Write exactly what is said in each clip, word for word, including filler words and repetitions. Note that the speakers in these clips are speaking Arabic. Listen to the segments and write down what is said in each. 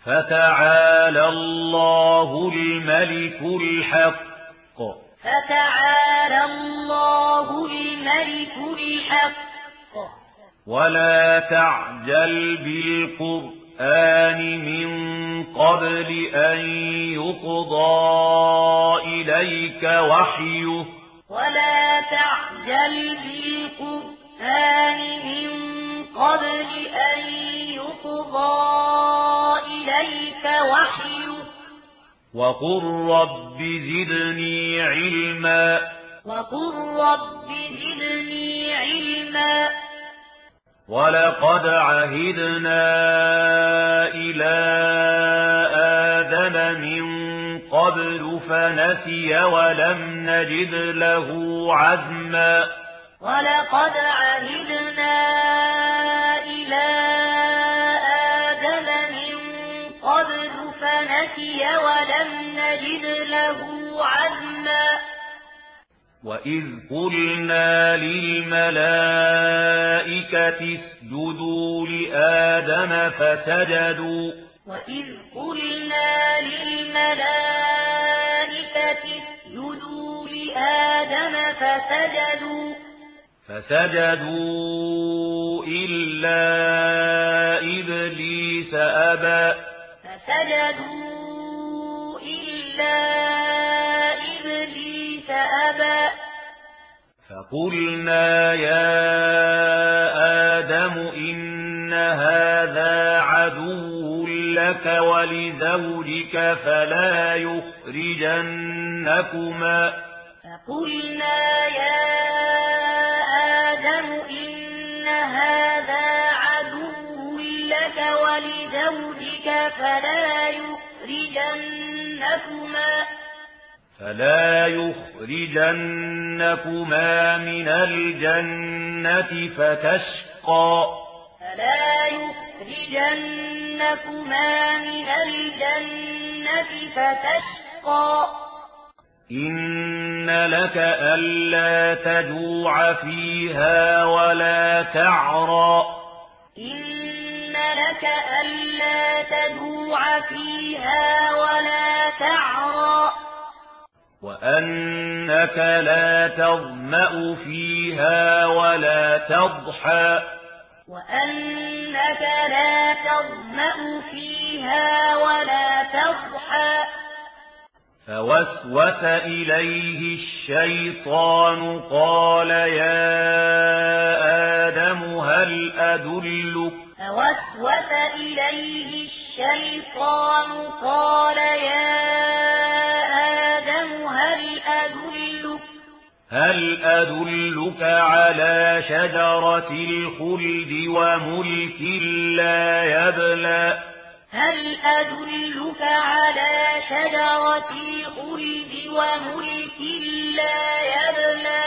فتعالى الله الملك الحق فتعالى الله الملك الحق ولا تعجل بالقرآن من قبل أن يقضى إليك وحيه ولا تعجل بالقرآن من قبل أن يقضى إليك وحيه وقل رب زدني علما وقل رب زدني علما ولقد عهدنا إلى آدم من قبل فنسي ولم نجد له عزما ولقد عهدنا إلى آدم من قبل فنسي ولم نجد له عزما وإذ قلنا للملائكة اسجدوا لآدم فسجدوا وإذ قلنا للملائكة اسجدوا لآدم فسجدوا فسجدوا إلا إبليس أبى فسجدوا إلا إبليس أبى فقلنا يا آدم إن هذا عدو لك ولزوجك فلا يخرجنكما فقلنا يا آدم إن هذا عدو لك ولزوجك فلا يخرجنكما فلا يخرجنكما من الجنة فتشقى فلا يخرجنكما من الجنة فتشقى إن لك ألا تجوع فيها ولا تعرى إن لك ألا تجوع فيها ولا تعرى وأنك لا تظمأ فيها ولا تضحى وأنك لا تظمأ فيها ولا تضحى فوسوس إليه الشيطان قال يا آدم هل أدلك فوسوس إليه الشيطان قال يا آدم هل أدلك هل أدلك على شجرة الخلد وملك لا يبلى هل أدلك على شجرة الخلد وملك لا يبلى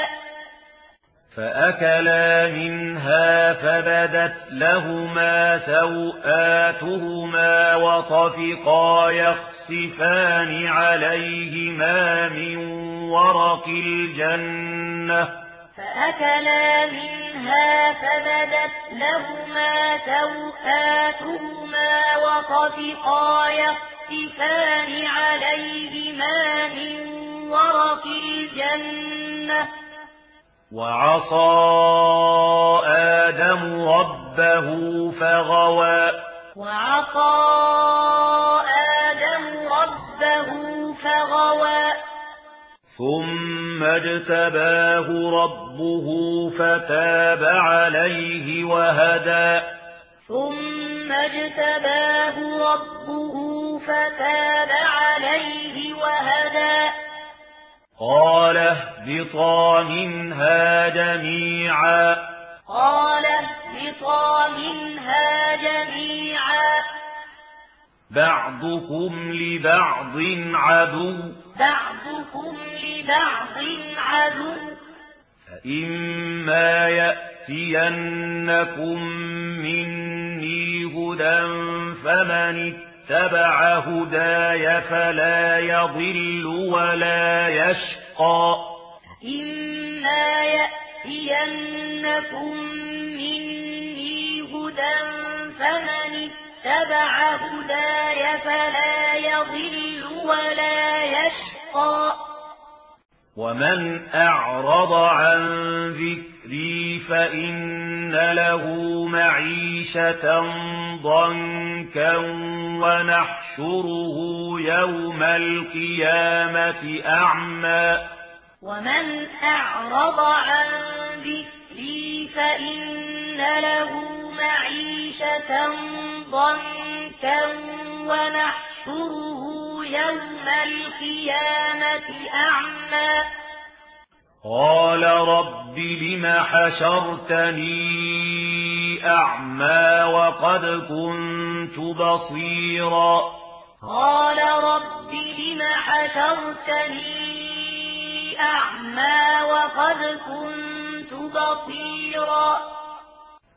فأكلا منها فبدت لهما سوآتهما وطفقا يخصفان عليهما من ورق الجنة فأكلا منها فبدت لهما سوآتهما وطفقا يخصفان عليهما من ورق الجنة وعصى آدم ربه فغوى وعصى آدم ربه فغوى ثم اجتباه ربه فتاب عليه وهدى ثم اجتباه ربه فتاب عليه وهدى قال اهبطا منها جميعا قال اهبطا منها جميعا بعضكم لبعض عدو بعضكم لبعض عدو فإما يأتينكم مني هدى فمن اتبع هداي فلا يضل ولا يشقى إما يأتينكم مني هدى فمن اتبع هداي فلا يضل ولا يشقى ومن أعرض عن ذكري فإن له معيشة ضنكا ونحشره يوم القيامة أعمى ومن أعرض عن ذكري فإن له معيشة ضنكا ونحشره يوم القيامة أعمى قال رب لم حشرتني أعمى وقد كنت بصيرا قال رب لم حشرتني أعمى وقد كنت بصيرا